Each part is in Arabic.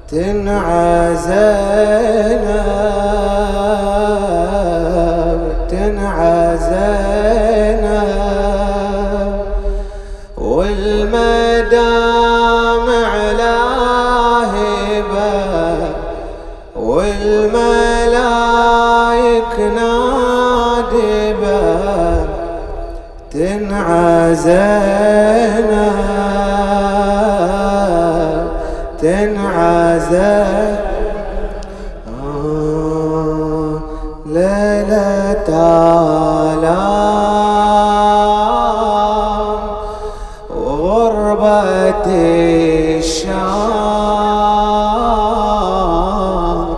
تنعزينا تنعزينا والمدامع لاهبة والملايك نادبة تنعزينا تنعزينا ليلة آلام وغربة الشام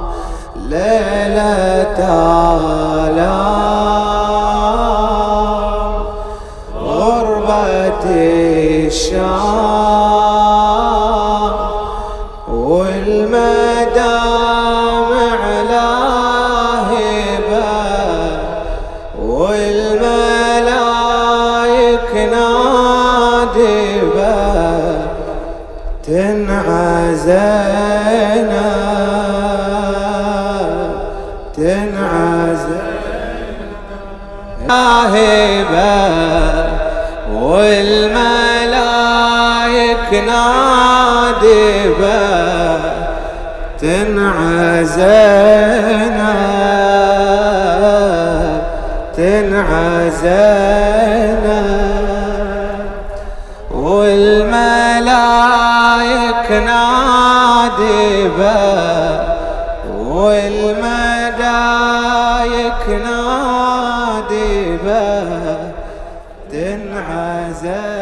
ليلة آلام غربة الشام والمدامع لاهبة والملايك نادبة تنعزينا تنعزينا لاهبة والملايك نادبة تنعزينا تنعزينا والملايك نادبة والملايك نادبة تنعزينا